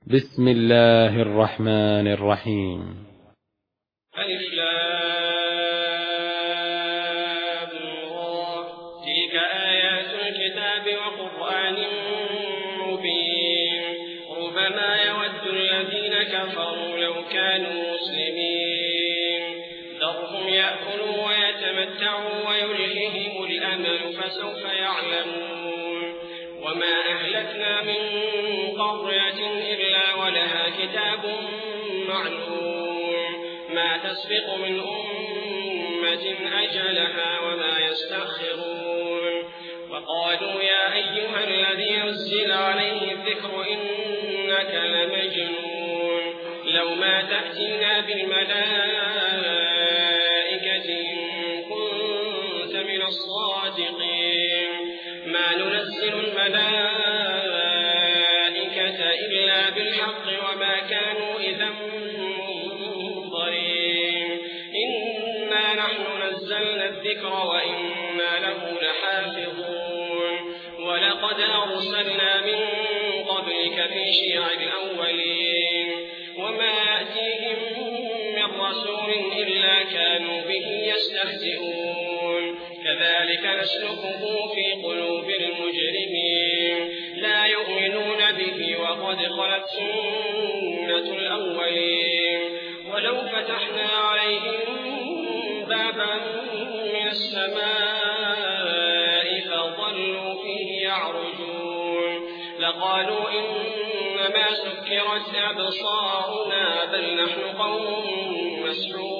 بسم الله الرحمن الرحيم. ألف لام را. تلك آيات الكتاب وقرآن مبين. ربما يود الذين كفروا لو كانوا مسلمين. ذرهم يأكلوا ويتمتعوا ويلههم الأمل فسوف يعلمون. وما أهلكنا من قرية إلا ولها كتاب معلوم. ما تسبق من أمة أجلها وما يستأخرون. وقالوا يا أيها الذي نزل عليه الذكر إنك لمجنون. لو ما تأتينا بالملائكة إن كنت من الصادقين. ما ننزل الملائكة إلا بالحق وما كانوا إذا منظرين. إنا نحن نزلنا الذكر وإنا له لحافظون. ولقد أرسلنا من قبلك في شيع الأولين. وما يأتيهم من رسول إلا كانوا به يستهزئون. كذلك نسلكه في قلوب المجرمين. لا يؤمنون به وقد خلت سنة الأولين. ولو فتحنا عليهم بابا من السماء فظلوا فيه يعرجون لقالوا إنما سكرت أبصارنا بل نحن قوم مسحورون.